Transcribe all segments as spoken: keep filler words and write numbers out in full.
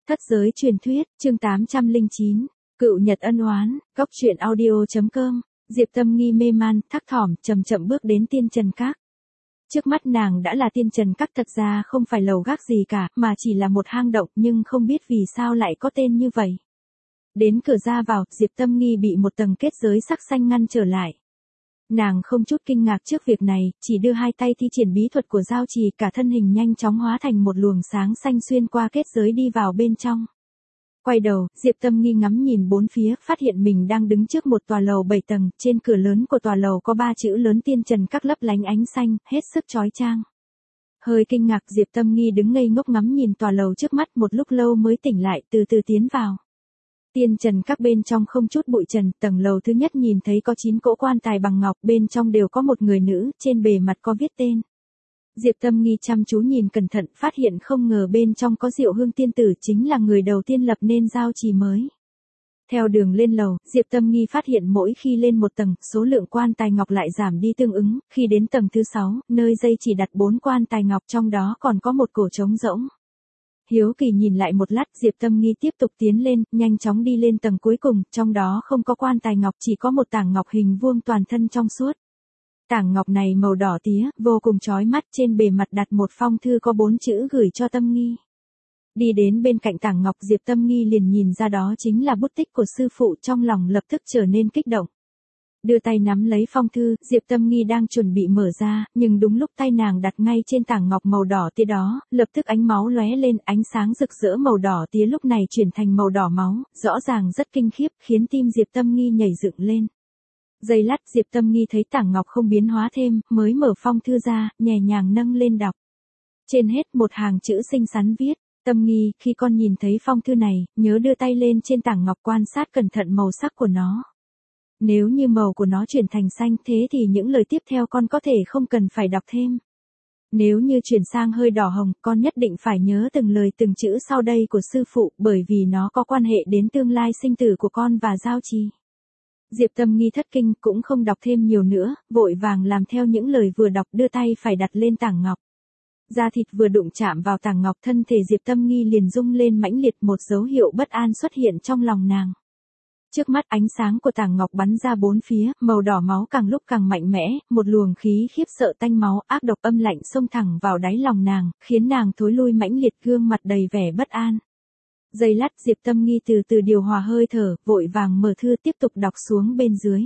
Thất giới truyền thuyết, chương tám trăm lẻ chín, cựu nhật ân oán, góc truyện audio chấm com, Diệp Tâm Nghi mê man, thắc thỏm, chậm chậm bước đến tiên trần các. Trước mắt nàng đã là tiên trần các, thật ra không phải lầu gác gì cả, mà chỉ là một hang động, nhưng không biết vì sao lại có tên như vậy. Đến cửa ra vào, Diệp Tâm Nghi bị một tầng kết giới sắc xanh ngăn trở lại. Nàng không chút kinh ngạc trước việc này, chỉ đưa hai tay thi triển bí thuật của giao trì, cả thân hình nhanh chóng hóa thành một luồng sáng xanh xuyên qua kết giới đi vào bên trong. Quay đầu, Diệp Tâm Nghi ngắm nhìn bốn phía, phát hiện mình đang đứng trước một tòa lầu bảy tầng, trên cửa lớn của tòa lầu có ba chữ lớn tiên trần các lấp lánh ánh xanh, hết sức chói chang. Hơi kinh ngạc, Diệp Tâm Nghi đứng ngây ngốc ngắm nhìn tòa lầu trước mắt một lúc lâu mới tỉnh lại, từ từ tiến vào. Tiên trần các bên trong không chút bụi trần, tầng lầu thứ nhất nhìn thấy có chín cỗ quan tài bằng ngọc, bên trong đều có một người nữ, trên bề mặt có viết tên. Diệp Tâm Nghi chăm chú nhìn cẩn thận, phát hiện không ngờ bên trong có Diệu Hương tiên tử, chính là người đầu tiên lập nên giao trì mới. Theo đường lên lầu, Diệp Tâm Nghi phát hiện mỗi khi lên một tầng, số lượng quan tài ngọc lại giảm đi tương ứng, khi đến tầng thứ sáu, nơi dây chỉ đặt bốn quan tài ngọc, trong đó còn có một cổ trống rỗng. Hiếu kỳ nhìn lại một lát, Diệp Tâm Nghi tiếp tục tiến lên, nhanh chóng đi lên tầng cuối cùng, trong đó không có quan tài ngọc, chỉ có một tảng ngọc hình vuông toàn thân trong suốt. Tảng ngọc này màu đỏ tía, vô cùng chói mắt, trên bề mặt đặt một phong thư có bốn chữ gửi cho Tâm Nghi. Đi đến bên cạnh tảng ngọc, Diệp Tâm Nghi liền nhìn ra đó chính là bút tích của sư phụ, trong lòng lập tức trở nên kích động. Đưa tay nắm lấy phong thư, Diệp Tâm Nghi đang chuẩn bị mở ra, nhưng đúng lúc tay nàng đặt ngay trên tảng ngọc màu đỏ tía đó, lập tức ánh máu lóe lên, ánh sáng rực rỡ màu đỏ tía lúc này chuyển thành màu đỏ máu, rõ ràng rất kinh khiếp, khiến tim Diệp Tâm Nghi nhảy dựng lên. Giây lát, Diệp Tâm Nghi thấy tảng ngọc không biến hóa thêm, mới mở phong thư ra, nhẹ nhàng nâng lên đọc. Trên hết một hàng chữ xinh xắn viết: Tâm Nghi, khi con nhìn thấy phong thư này, nhớ đưa tay lên trên tảng ngọc quan sát cẩn thận màu sắc của nó. Nếu như màu của nó chuyển thành xanh, thế thì những lời tiếp theo con có thể không cần phải đọc thêm. Nếu như chuyển sang hơi đỏ hồng, con nhất định phải nhớ từng lời từng chữ sau đây của sư phụ, bởi vì nó có quan hệ đến tương lai sinh tử của con và giao trì. Diệp Tâm Nghi thất kinh, cũng không đọc thêm nhiều nữa, vội vàng làm theo những lời vừa đọc, đưa tay phải đặt lên tảng ngọc. Da thịt vừa đụng chạm vào tảng ngọc, thân thể Diệp Tâm Nghi liền rung lên mãnh liệt, một dấu hiệu bất an xuất hiện trong lòng nàng. Trước mắt ánh sáng của tảng ngọc bắn ra bốn phía, màu đỏ máu càng lúc càng mạnh mẽ, một luồng khí khiếp sợ tanh máu, ác độc âm lạnh xông thẳng vào đáy lòng nàng, khiến nàng thối lui mãnh liệt, gương mặt đầy vẻ bất an. Giây lát, Diệp Tâm Nghi từ từ điều hòa hơi thở, vội vàng mở thư tiếp tục đọc xuống bên dưới.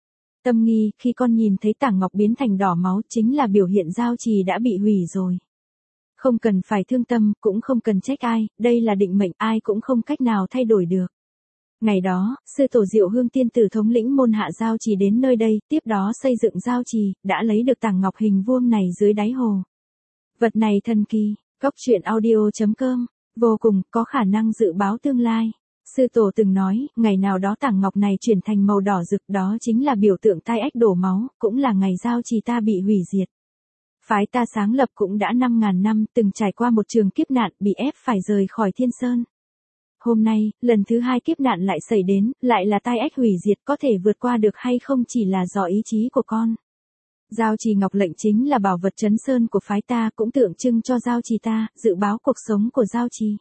Tâm Nghi, khi con nhìn thấy tảng ngọc biến thành đỏ máu, chính là biểu hiện giao trì đã bị hủy rồi. Không cần phải thương tâm, cũng không cần trách ai, đây là định mệnh, ai cũng không cách nào thay đổi được. Ngày đó, sư tổ Diệu Hương tiên tử thống lĩnh môn hạ giao trì đến nơi đây, tiếp đó xây dựng giao trì, đã lấy được tảng ngọc hình vuông này dưới đáy hồ. Vật này thần kỳ, góc truyện audio chấm com, vô cùng, có khả năng dự báo tương lai. Sư tổ từng nói, ngày nào đó tảng ngọc này chuyển thành màu đỏ rực, đó chính là biểu tượng tai ách đổ máu, cũng là ngày giao trì ta bị hủy diệt. Phái ta sáng lập cũng đã năm ngàn năm, từng trải qua một trường kiếp nạn, bị ép phải rời khỏi Thiên Sơn. Hôm nay, lần thứ hai kiếp nạn lại xảy đến, lại là tai ách hủy diệt, có thể vượt qua được hay không chỉ là do ý chí của con. Giao trì ngọc lệnh chính là bảo vật trấn sơn của phái ta, cũng tượng trưng cho giao trì ta, dự báo cuộc sống của giao trì.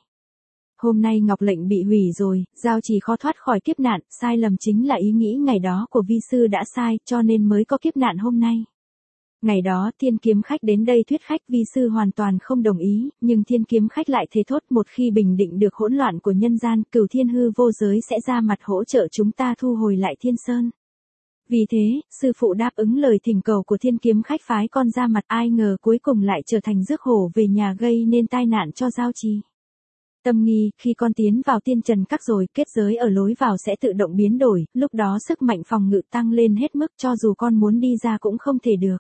Hôm nay ngọc lệnh bị hủy rồi, giao trì khó thoát khỏi kiếp nạn, sai lầm chính là ý nghĩ ngày đó của vi sư đã sai, cho nên mới có kiếp nạn hôm nay. Ngày đó Thiên Kiếm Khách đến đây thuyết khách, vi sư hoàn toàn không đồng ý, nhưng Thiên Kiếm Khách lại thề thốt một khi bình định được hỗn loạn của nhân gian, Cửu Thiên Hư vô giới sẽ ra mặt hỗ trợ chúng ta thu hồi lại Thiên Sơn. Vì thế, sư phụ đáp ứng lời thỉnh cầu của Thiên Kiếm Khách, phái con ra mặt, ai ngờ cuối cùng lại trở thành rước hổ về nhà, gây nên tai nạn cho giao trì. Tâm Nghi, khi con tiến vào tiên trần các rồi, kết giới ở lối vào sẽ tự động biến đổi, lúc đó sức mạnh phòng ngự tăng lên hết mức, cho dù con muốn đi ra cũng không thể được.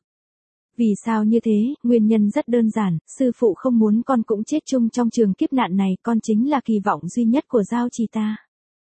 Vì sao như thế? Nguyên nhân rất đơn giản, sư phụ không muốn con cũng chết chung trong trường kiếp nạn này, con chính là kỳ vọng duy nhất của giao trì ta.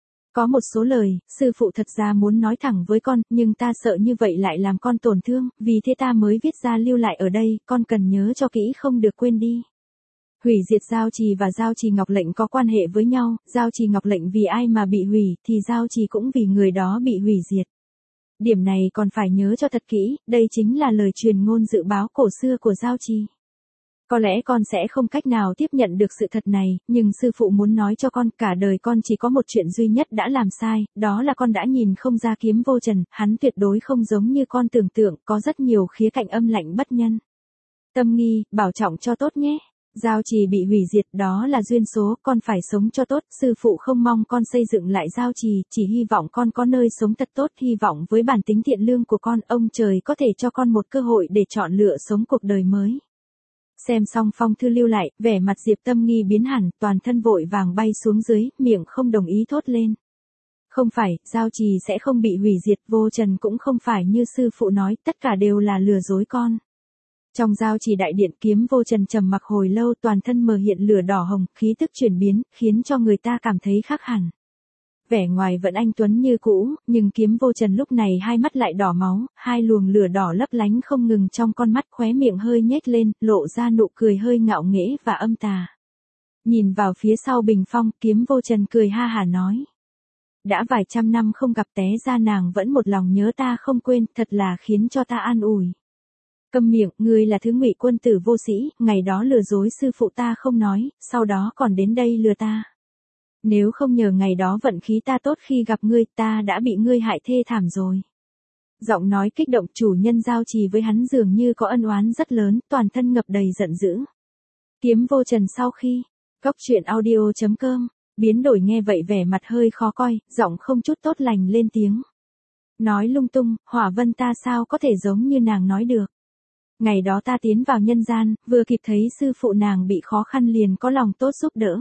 Có một số lời, sư phụ thật ra muốn nói thẳng với con, nhưng ta sợ như vậy lại làm con tổn thương, vì thế ta mới viết ra lưu lại ở đây, con cần nhớ cho kỹ, không được quên đi. Hủy diệt giao trì và giao trì ngọc lệnh có quan hệ với nhau, giao trì ngọc lệnh vì ai mà bị hủy, thì giao trì cũng vì người đó bị hủy diệt. Điểm này còn phải nhớ cho thật kỹ, đây chính là lời truyền ngôn dự báo cổ xưa của giao trì. Có lẽ con sẽ không cách nào tiếp nhận được sự thật này, nhưng sư phụ muốn nói cho con, cả đời con chỉ có một chuyện duy nhất đã làm sai, đó là con đã nhìn không ra Kiếm Vô Trần, hắn tuyệt đối không giống như con tưởng tượng, có rất nhiều khía cạnh âm lạnh bất nhân. Tâm Nghi, bảo trọng cho tốt nhé. Giao Trì bị hủy diệt, đó là duyên số, con phải sống cho tốt, sư phụ không mong con xây dựng lại Giao Trì, chỉ hy vọng con có nơi sống thật tốt, hy vọng với bản tính thiện lương của con, ông trời có thể cho con một cơ hội để chọn lựa sống cuộc đời mới. Xem xong phong thư lưu lại, vẻ mặt Diệp Tâm Nghi biến hẳn, toàn thân vội vàng bay xuống dưới, miệng không đồng ý thốt lên. Không phải, Giao Trì sẽ không bị hủy diệt, Vô Trần cũng không phải như sư phụ nói, tất cả đều là lừa dối con. Trong Giao Trì đại điện, Kiếm Vô Trần trầm mặc hồi lâu, toàn thân mờ hiện lửa đỏ hồng, khí tức chuyển biến, khiến cho người ta cảm thấy khác hẳn. Vẻ ngoài vẫn anh tuấn như cũ, nhưng Kiếm Vô Trần lúc này hai mắt lại đỏ máu, hai luồng lửa đỏ lấp lánh không ngừng trong con mắt, khóe miệng hơi nhếch lên, lộ ra nụ cười hơi ngạo nghễ và âm tà. Nhìn vào phía sau bình phong, Kiếm Vô Trần cười ha hả nói. Đã vài trăm năm không gặp, té ra nàng vẫn một lòng nhớ ta không quên, thật là khiến cho ta an ủi. Câm miệng, ngươi là thứ ngụy quân tử vô sĩ, ngày đó lừa dối sư phụ ta không nói, sau đó còn đến đây lừa ta. Nếu không nhờ ngày đó vận khí ta tốt khi gặp ngươi, ta đã bị ngươi hại thê thảm rồi. Giọng nói kích động, chủ nhân Giao Trì với hắn dường như có ân oán rất lớn, toàn thân ngập đầy giận dữ. Kiếm Vô Trần sau khi, Cóc truyện audio chấm com, biến đổi nghe vậy vẻ mặt hơi khó coi, giọng không chút tốt lành lên tiếng. Nói lung tung, Hỏa Vân ta sao có thể giống như nàng nói được. Ngày đó ta tiến vào nhân gian, vừa kịp thấy sư phụ nàng bị khó khăn liền có lòng tốt giúp đỡ.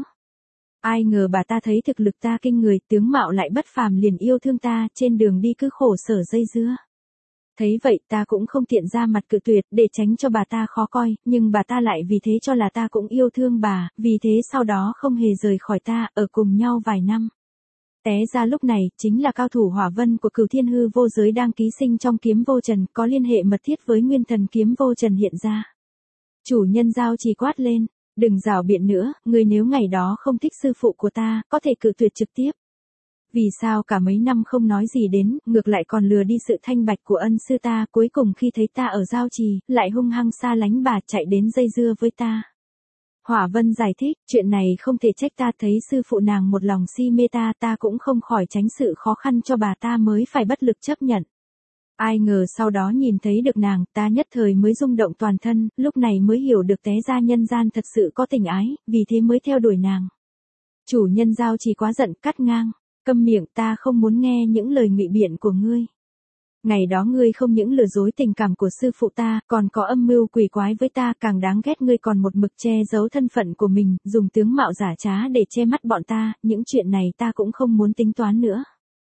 Ai ngờ bà ta thấy thực lực ta kinh người, tướng mạo lại bất phàm liền yêu thương ta, trên đường đi cứ khổ sở dây dưa. Thấy vậy ta cũng không tiện ra mặt cự tuyệt để tránh cho bà ta khó coi, nhưng bà ta lại vì thế cho là ta cũng yêu thương bà, vì thế sau đó không hề rời khỏi ta, ở cùng nhau vài năm. Té ra lúc này, chính là cao thủ Hỏa Vân của Cửu Thiên Hư Vô Giới đang ký sinh trong Kiếm Vô Trần, có liên hệ mật thiết với nguyên thần Kiếm Vô Trần hiện ra. Chủ nhân Giao Trì quát lên, đừng rảo biện nữa, ngươi nếu ngày đó không thích sư phụ của ta, có thể cự tuyệt trực tiếp. Vì sao cả mấy năm không nói gì đến, ngược lại còn lừa đi sự thanh bạch của ân sư ta, cuối cùng khi thấy ta ở Giao Trì, lại hung hăng xa lánh bà chạy đến dây dưa với ta. Hỏa Vân giải thích, chuyện này không thể trách ta, thấy sư phụ nàng một lòng si mê ta, ta cũng không khỏi tránh sự khó khăn cho bà ta mới phải bất lực chấp nhận. Ai ngờ sau đó nhìn thấy được nàng, ta nhất thời mới rung động toàn thân, lúc này mới hiểu được té ra nhân gian thật sự có tình ái, vì thế mới theo đuổi nàng. Chủ nhân Giao Trì quá giận, cắt ngang, câm miệng, ta không muốn nghe những lời ngụy biện của ngươi. Ngày đó ngươi không những lừa dối tình cảm của sư phụ ta, còn có âm mưu quỷ quái với ta, càng đáng ghét ngươi còn một mực che giấu thân phận của mình, dùng tướng mạo giả trá để che mắt bọn ta, những chuyện này ta cũng không muốn tính toán nữa.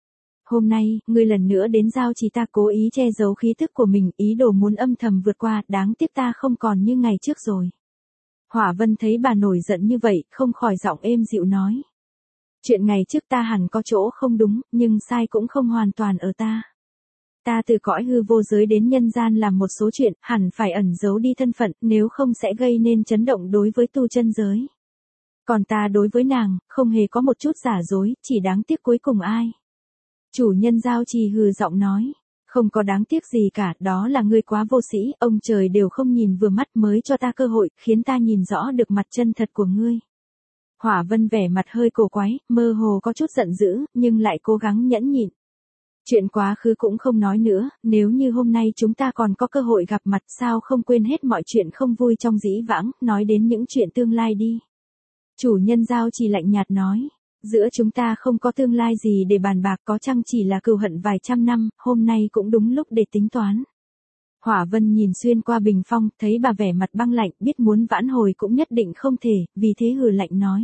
Hôm nay, ngươi lần nữa đến Giao Trì, ta cố ý che giấu khí tức của mình, ý đồ muốn âm thầm vượt qua, đáng tiếc ta không còn như ngày trước rồi. Hỏa Vân thấy bà nổi giận như vậy, không khỏi giọng êm dịu nói. Chuyện ngày trước ta hẳn có chỗ không đúng, nhưng sai cũng không hoàn toàn ở ta. Ta từ cõi hư vô giới đến nhân gian làm một số chuyện, hẳn phải ẩn giấu đi thân phận, nếu không sẽ gây nên chấn động đối với tu chân giới. Còn ta đối với nàng, không hề có một chút giả dối, chỉ đáng tiếc cuối cùng ai. Chủ nhân Giao Trì hừ giọng nói, không có đáng tiếc gì cả, đó là ngươi quá vô sĩ, ông trời đều không nhìn vừa mắt mới cho ta cơ hội, khiến ta nhìn rõ được mặt chân thật của ngươi. Hỏa Vân vẻ mặt hơi cổ quái, mơ hồ có chút giận dữ, nhưng lại cố gắng nhẫn nhịn. Chuyện quá khứ cũng không nói nữa, nếu như hôm nay chúng ta còn có cơ hội gặp mặt, sao không quên hết mọi chuyện không vui trong dĩ vãng, nói đến những chuyện tương lai đi. Chủ nhân Giao Trì lạnh nhạt nói, giữa chúng ta không có tương lai gì để bàn bạc, có chăng chỉ là cừu hận vài trăm năm, hôm nay cũng đúng lúc để tính toán. Hỏa Vân nhìn xuyên qua bình phong, thấy bà vẻ mặt băng lạnh, biết muốn vãn hồi cũng nhất định không thể, vì thế hừ lạnh nói.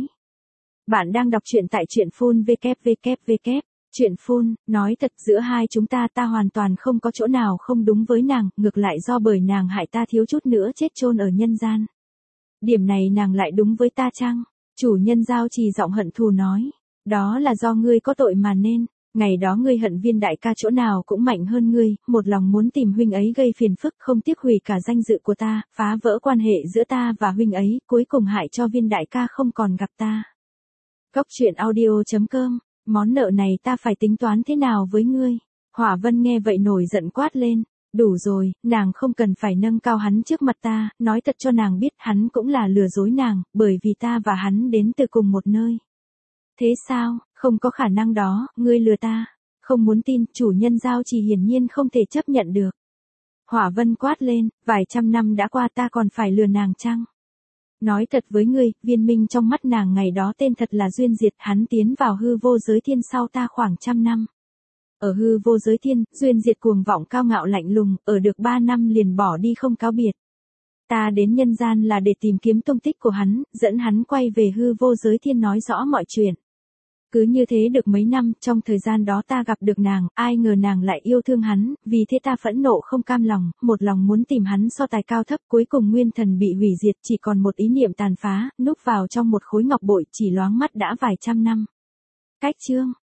Bạn đang đọc truyện tại truyện phun vê vê vê. Chuyện phun, nói thật giữa hai chúng ta ta hoàn toàn không có chỗ nào không đúng với nàng, ngược lại do bởi nàng hại ta thiếu chút nữa chết chôn ở nhân gian. Điểm này nàng lại đúng với ta chăng? Chủ nhân Giao Trì giọng hận thù nói. Đó là do ngươi có tội mà nên, ngày đó ngươi hận Viên đại ca chỗ nào cũng mạnh hơn ngươi, một lòng muốn tìm huynh ấy gây phiền phức, không tiếc hủy cả danh dự của ta, phá vỡ quan hệ giữa ta và huynh ấy, cuối cùng hại cho Viên đại ca không còn gặp ta. Cóc truyện audio chấm com, món nợ này ta phải tính toán thế nào với ngươi? Hỏa Vân nghe vậy nổi giận quát lên. Đủ rồi, nàng không cần phải nâng cao hắn trước mặt ta, nói thật cho nàng biết hắn cũng là lừa dối nàng, bởi vì ta và hắn đến từ cùng một nơi. Thế sao, không có khả năng đó, ngươi lừa ta. Không muốn tin, chủ nhân Giao Trì hiển nhiên không thể chấp nhận được. Hỏa Vân quát lên, vài trăm năm đã qua ta còn phải lừa nàng chăng? Nói thật với ngươi, Viên Minh trong mắt nàng ngày đó tên thật là Duyên Diệt, hắn tiến vào hư vô giới thiên sau ta khoảng trăm năm. Ở hư vô giới thiên, Duyên Diệt cuồng vọng cao ngạo lạnh lùng, ở được ba năm liền bỏ đi không cáo biệt. Ta đến nhân gian là để tìm kiếm tung tích của hắn, dẫn hắn quay về hư vô giới thiên nói rõ mọi chuyện. Cứ như thế được mấy năm, trong thời gian đó ta gặp được nàng, ai ngờ nàng lại yêu thương hắn, vì thế ta phẫn nộ không cam lòng, một lòng muốn tìm hắn so tài cao thấp, cuối cùng nguyên thần bị hủy diệt, chỉ còn một ý niệm tàn phá, núp vào trong một khối ngọc bội, chỉ loáng mắt đã vài trăm năm. Cách chương